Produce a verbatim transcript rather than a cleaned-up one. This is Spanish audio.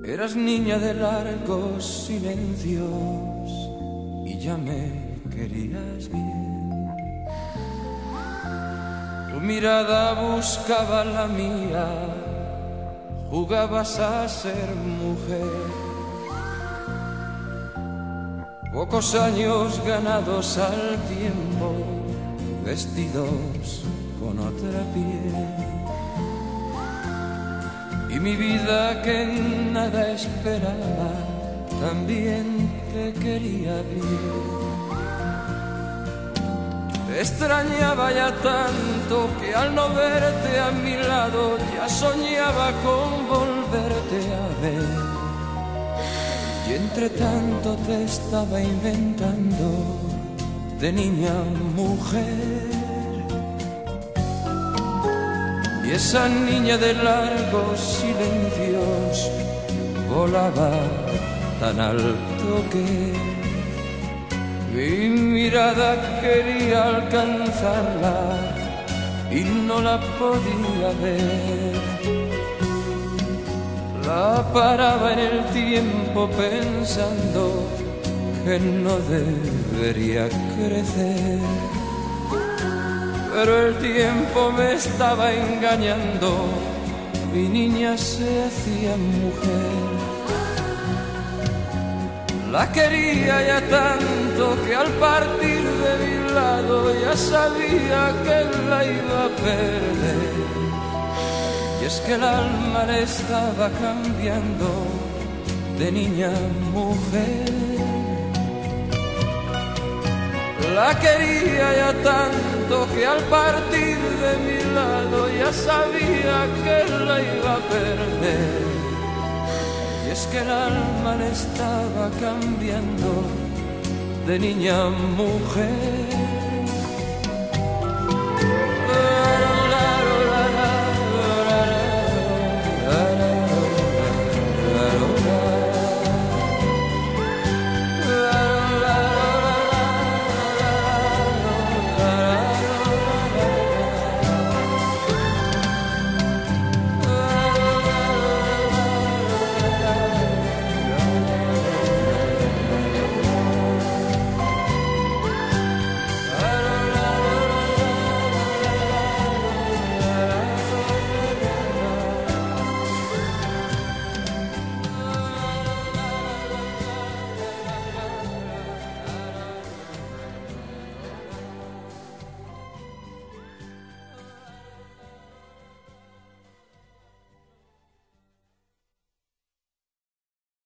Eras niña de largos silencios y ya me querías bien. Tu mirada buscaba la mía, jugabas a ser mujer. Pocos años ganados al tiempo, vestidos con otra piel. Y mi vida que nada esperaba, también te quería bien. Te extrañaba ya tanto que al no verte a mi lado ya soñaba con volverte a ver. Y entre tanto te estaba inventando de niña mujer. Y esa niña de largos silencios volaba tan alto que mi mirada quería alcanzarla y no la podía ver. La paraba en el tiempo pensando que no debería crecer. Pero el tiempo me estaba engañando, mi niña se hacía mujer. La quería ya tanto que al partir de mi lado ya sabía que la iba a perder. Y es que el alma le estaba cambiando de niña a mujer. La quería ya tanto que al partir de mi lado ya sabía que la iba a perder. Y es que el alma le estaba cambiando de niña a mujer.